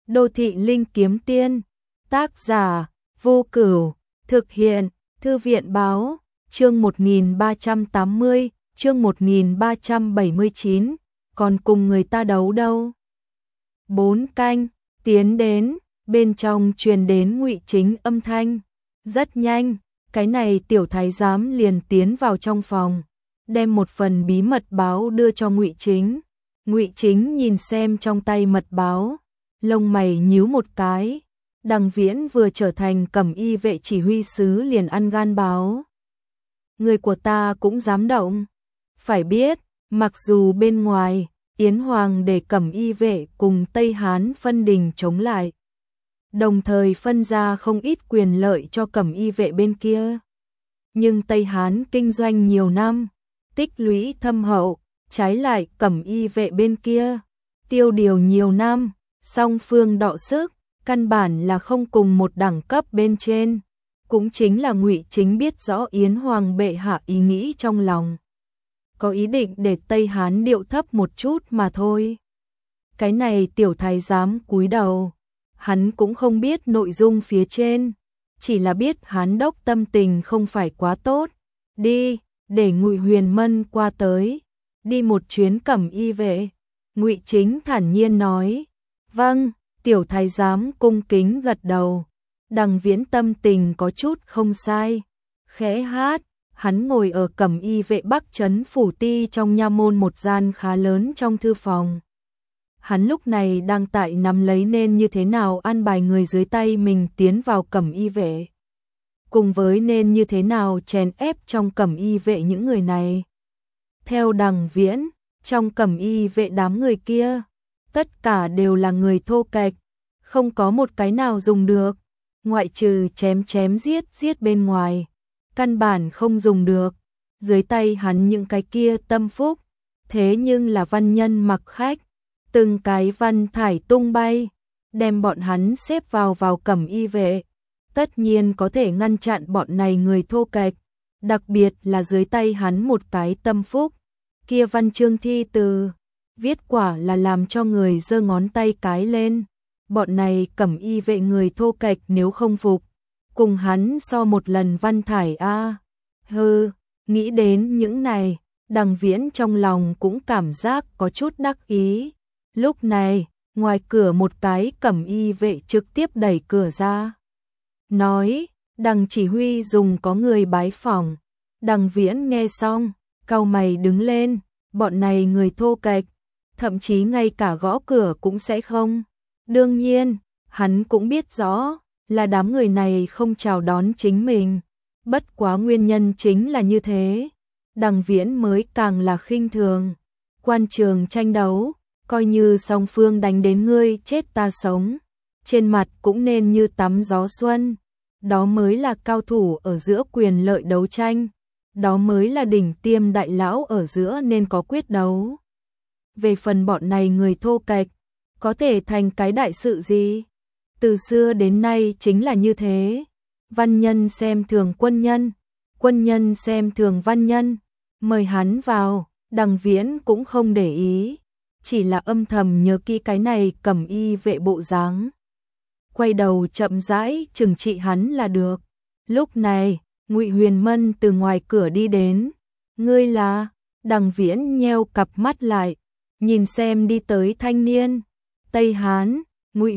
Đô thị linh kiếm tiên, tác giả, Vô Cửu, thực hiện, Thư viện báo, chương 1380, chương 1379, còn cùng người ta đấu đâu. 4 canh, tiến đến, bên trong truyền đến Ngụy Chính âm thanh. Rất nhanh, cái này tiểu thái giám liền tiến vào trong phòng, đem một phần bí mật báo đưa cho Ngụy Chính. Ngụy Chính nhìn xem trong tay mật báo, lông mày nhíu một cái. Đằng Viễn vừa trở thành Cẩm Y vệ chỉ huy sứ liền ăn gan báo. Người của ta cũng dám động. Phải biết, mặc dù bên ngoài, Yến Hoàng để Cẩm Y vệ cùng Tây Hán phân đình chống lại, đồng thời phân ra không ít quyền lợi cho Cẩm Y vệ bên kia. Nhưng Tây Hán kinh doanh nhiều năm, tích lũy thâm hậu, trái lại Cẩm Y vệ bên kia, tiêu điều nhiều năm, song phương đọ sức, căn bản là không cùng một đẳng cấp bên trên. Cũng chính là Ngụy Chính biết rõ Yến Hoàng bệ hạ ý nghĩ trong lòng, có ý định để Tây Hán điệu thấp một chút mà thôi. Cái này tiểu thái giám cúi đầu, hắn cũng không biết nội dung phía trên, chỉ là biết Hán đốc tâm tình không phải quá tốt. Đi, để Ngụy Huyền Mân qua tới, đi một chuyến Cẩm Y vệ. Ngụy Chính thản nhiên nói. Vâng. Tiểu thái giám cung kính gật đầu. Đằng Viễn tâm tình có chút không sai, khẽ hát. Hắn ngồi ở Cẩm Y vệ Bắc Trấn phủ ti trong nha môn một gian khá lớn trong thư phòng. Hắn lúc này đang tại nắm lấy nên như thế nào an bài người dưới tay mình tiến vào Cẩm Y vệ, cùng với nên như thế nào chèn ép trong Cẩm Y vệ những người này. Theo Đằng Viễn, trong Cẩm Y vệ đám người kia, tất cả đều là người thô kệch, không có một cái nào dùng được, ngoại trừ chém giết bên ngoài, căn bản không dùng được. Dưới tay hắn những cái kia tâm phúc, thế nhưng là văn nhân mặc khách, từng cái văn thải tung bay, đem bọn hắn xếp vào Cẩm Y vệ, tất nhiên có thể ngăn chặn bọn này người thô kệch, đặc biệt là dưới tay hắn một cái tâm phúc, kia văn chương thi từ viết quả là làm cho người giơ ngón tay cái lên. Bọn này Cẩm Y vệ người thô kệch nếu không phục, cùng hắn so một lần văn thải a. Hừ, nghĩ đến những này, Đằng Viễn trong lòng cũng cảm giác có chút đắc ý. Lúc này, ngoài cửa một cái Cẩm Y vệ trực tiếp đẩy cửa ra, nói, Đằng chỉ huy dùng có người bái phỏng. Đằng Viễn nghe xong, cau mày đứng lên, bọn này người thô kệch, thậm chí ngay cả gõ cửa cũng sẽ không. Đương nhiên, hắn cũng biết rõ là đám người này không chào đón chính mình, bất quá nguyên nhân chính là như thế, Đằng Viễn mới càng là khinh thường. Quan trường tranh đấu, coi như song phương đánh đến ngươi chết ta sống, trên mặt cũng nên như tắm gió xuân, đó mới là cao thủ ở giữa quyền lợi đấu tranh, đó mới là đỉnh tiêm đại lão ở giữa nên có quyết đấu. Về phần bọn này người thô kệch, có thể thành cái đại sự gì? Từ xưa đến nay chính là như thế. Văn nhân xem thường quân nhân xem thường văn nhân. Mời hắn vào, Đằng Viễn cũng không để ý, chỉ là âm thầm nhớ kỹ cái này Cẩm Y vệ bộ dáng, quay đầu chậm rãi trừng trị hắn là được. Lúc này, Ngụy Huyền Mân từ ngoài cửa đi đến. Ngươi là? Đằng Viễn nheo cặp mắt lại, nhìn xem đi tới thanh niên. Tây Hán, Ngụy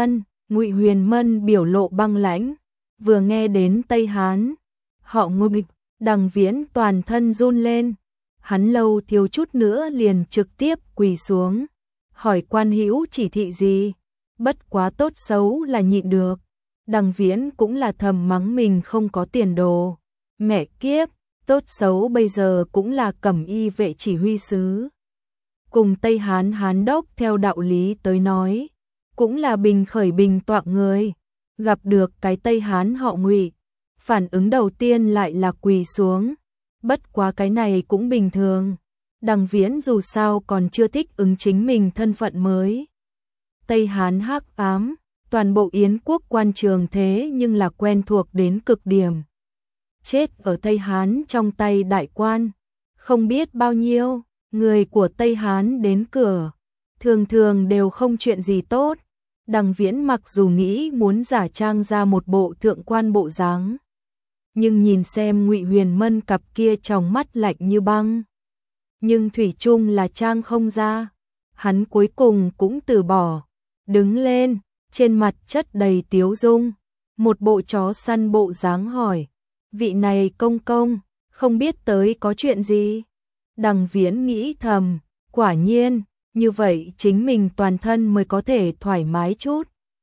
Huyền Mân biểu lộ băng lãnh, vừa nghe đến Tây Hán, họ Ngụy, Đằng Viễn toàn thân run lên, hắn lâu thiếu chút nữa liền trực tiếp quỳ xuống, hỏi quan hữu chỉ thị gì, bất quá tốt xấu là nhịn được. Đằng Viễn cũng là thầm mắng mình không có tiền đồ, mẹ kiếp, tốt xấu bây giờ cũng là Cẩm Y vệ chỉ huy sứ. Cùng Tây Hán Hán đốc theo đạo lý tới nói, cũng là bình khởi bình toạn người, gặp được cái Tây Hán họ Ngụy, phản ứng đầu tiên lại là quỳ xuống, bất quá cái này cũng bình thường. Đằng Viễn dù sao còn chưa thích ứng chính mình thân phận mới. Tây Hán hắc ám, toàn bộ Yến quốc quan trường thế nhưng là quen thuộc đến cực điểm. Chết ở Tây Hán trong tay đại quan, không biết bao nhiêu. Người của Tây Hán đến cửa, thường thường đều không chuyện gì tốt, Đằng Viễn mặc dù nghĩ muốn giả trang ra một bộ thượng quan bộ dáng, nhưng nhìn xem Ngụy Huyền Mân cặp kia tròng mắt lạnh như băng, nhưng thủy chung là trang không ra. Hắn cuối cùng cũng từ bỏ, đứng lên, trên mặt chất đầy tiếu dung, một bộ chó săn bộ dáng hỏi: "Vị này công công, không biết tới có chuyện gì?" Đằng Viễn nghĩ thầm, quả nhiên, như vậy chính mình toàn thân mới có thể thoải mái chút.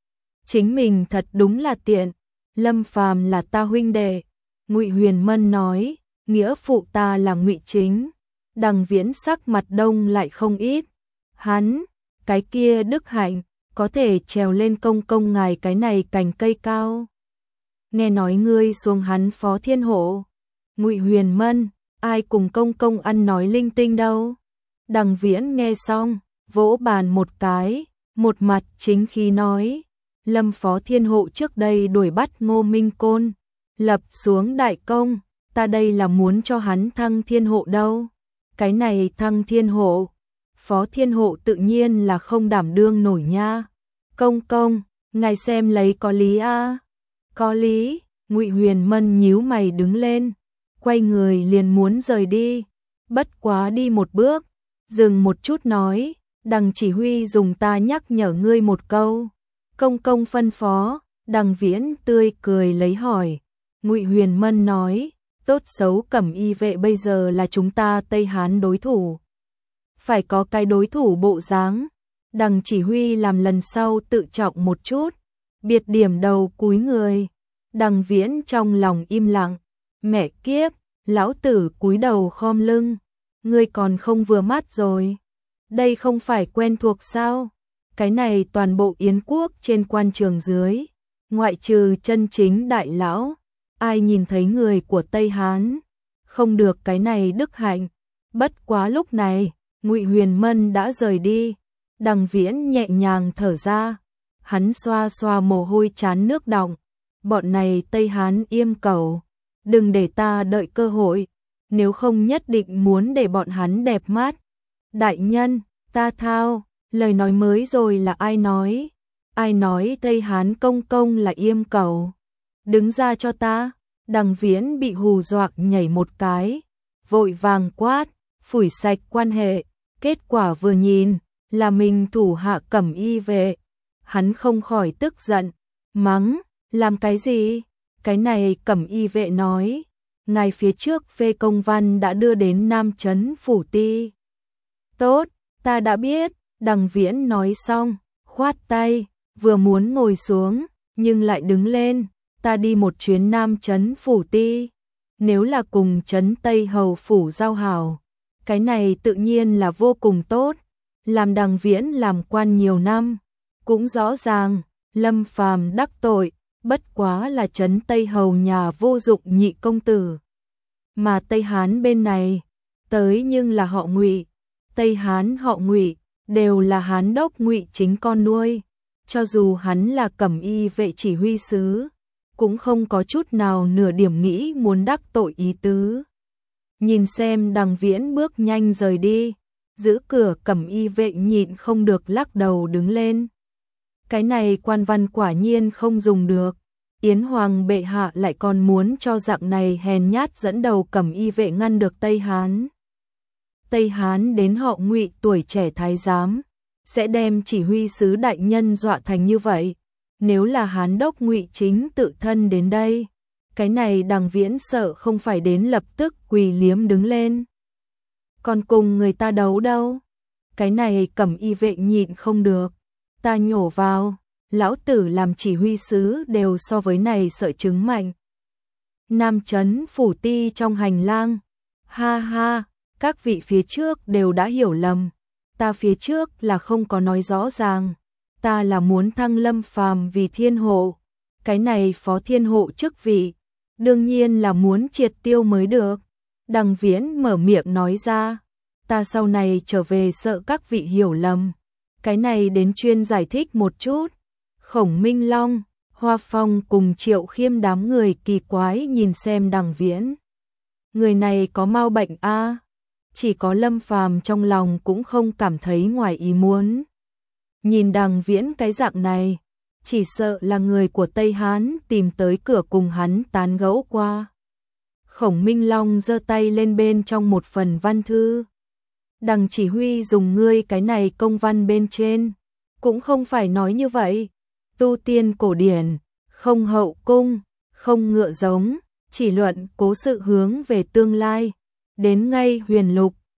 Chính mình thật đúng là tiện, Lâm Phàm là ta huynh đệ. Ngụy Huyền Mân nói, nghĩa phụ ta là Ngụy Chính. Đằng Viễn sắc mặt đông lại không ít. Hắn, cái kia đức hạnh, có thể trèo lên công công ngài cái này cành cây cao. Nghe nói ngươi xuống hắn Phó Thiên Hộ. Ngụy Huyền Mân, ai cùng công công ăn nói linh tinh đâu. Đằng Viễn nghe xong, vỗ bàn một cái, một mặt chính khí nói, Lâm Phó Thiên Hộ trước đây đuổi bắt Ngô Minh Côn, lập xuống đại công, ta đây là muốn cho hắn thăng thiên hộ đâu. Cái này thăng thiên hộ, Phó Thiên Hộ tự nhiên là không đảm đương nổi nha. Công công, ngài xem lấy có lý a? Có lý. Ngụy Huyền Mân nhíu mày đứng lên, quay người liền muốn rời đi, bất quá đi một bước, dừng một chút nói, Đằng chỉ huy dùng ta nhắc nhở ngươi một câu. Công công phân phó. Đằng Viễn tươi cười lấy hỏi. Ngụy Huyền Mân nói, tốt xấu Cẩm Y vệ bây giờ là chúng ta Tây Hán đối thủ, phải có cái đối thủ bộ dáng. Đằng chỉ huy làm lần sau tự trọng một chút, biệt điểm đầu cúi người. Đằng Viễn trong lòng im lặng, mẹ kiếp, lão tử cúi đầu khom lưng, ngươi còn không vừa mắt rồi. Đây không phải quen thuộc sao? Cái này toàn bộ Yến quốc trên quan trường dưới, ngoại trừ chân chính đại lão, ai nhìn thấy người của Tây Hán, không được cái này đức hạnh. Bất quá lúc này, Ngụy Huyền Mân đã rời đi, Đằng Viễn nhẹ nhàng thở ra, hắn xoa xoa mồ hôi trán nước đọng, bọn này Tây Hán yêm cầu, đừng để ta đợi cơ hội, nếu không nhất định muốn để bọn hắn đẹp mắt. Đại nhân, ta thao, lời nói mới rồi là ai nói? Ai nói Tây Hán công công là yêm cầu? Đứng ra cho ta. Đằng Viễn bị hù dọa nhảy một cái, vội vàng quát, phủi sạch quan hệ, kết quả vừa nhìn, là mình thủ hạ Cẩm Y vệ. Hắn không khỏi tức giận, mắng, làm cái gì? Cái này Cẩm Y vệ nói, ngài phía trước phê công văn đã đưa đến Nam Trấn Phủ Ti. Tốt, ta đã biết. Đằng Viễn nói xong, khoát tay, vừa muốn ngồi xuống, nhưng lại đứng lên, ta đi một chuyến Nam Trấn Phủ Ti. Nếu là cùng Trấn Tây Hầu Phủ giao hảo, cái này tự nhiên là vô cùng tốt. Làm Đằng Viễn làm quan nhiều năm, cũng rõ ràng, Lâm Phàm đắc tội, bất quá là Trấn Tây Hầu nhà vô dụng nhị công tử. Mà Tây Hán bên này, tới nhưng là họ Ngụy, Tây Hán họ Ngụy, đều là Hán đốc Ngụy Chính con nuôi, cho dù hắn là Cẩm Y vệ chỉ huy sứ, cũng không có chút nào nửa điểm nghĩ muốn đắc tội ý tứ. Nhìn xem Đằng Viễn bước nhanh rời đi, giữ cửa Cẩm Y vệ nhịn không được lắc đầu đứng lên. Cái này quan văn quả nhiên không dùng được, Yến Hoàng bệ hạ lại còn muốn cho dạng này hèn nhát dẫn đầu Cẩm Y vệ ngăn được Tây Hán. Tây Hán đến họ Ngụy tuổi trẻ thái giám, sẽ đem chỉ huy sứ đại nhân dọa thành như vậy. Nếu là Hán đốc Ngụy Chính tự thân đến đây, cái này Đằng Viễn sợ không phải đến lập tức quỳ liếm đứng lên. Còn cùng người ta đấu đâu? Cái này Cẩm Y vệ nhịn không được, ta nhổ vào, lão tử làm chỉ huy sứ đều so với này sợi trứng mạnh. Nam Trấn Phủ Ti trong hành lang, ha ha, các vị phía trước đều đã hiểu lầm, ta phía trước là không có nói rõ ràng, ta là muốn thăng Lâm Phàm vì thiên hộ, cái này Phó Thiên Hộ chức vị, đương nhiên là muốn triệt tiêu mới được. Đằng Viễn mở miệng nói ra, ta sau này trở về sợ các vị hiểu lầm, cái này đến chuyên giải thích một chút. Khổng Minh Long, Hoa Phong cùng Triệu Khiêm đám người kỳ quái nhìn xem Đằng Viễn. Người này có mau bệnh a? Chỉ có Lâm Phàm trong lòng cũng không cảm thấy ngoài ý muốn. Nhìn Đằng Viễn cái dạng này, chỉ sợ là người của Tây Hán tìm tới cửa cùng hắn tán gẫu qua. Khổng Minh Long giơ tay lên bên trong một phần văn thư. Đằng chỉ huy dùng ngươi cái này công văn bên trên, cũng không phải nói như vậy. Tu tiên cổ điển, không hậu cung, không ngựa giống, chỉ luận cố sự hướng về tương lai. Đến ngay huyền lục,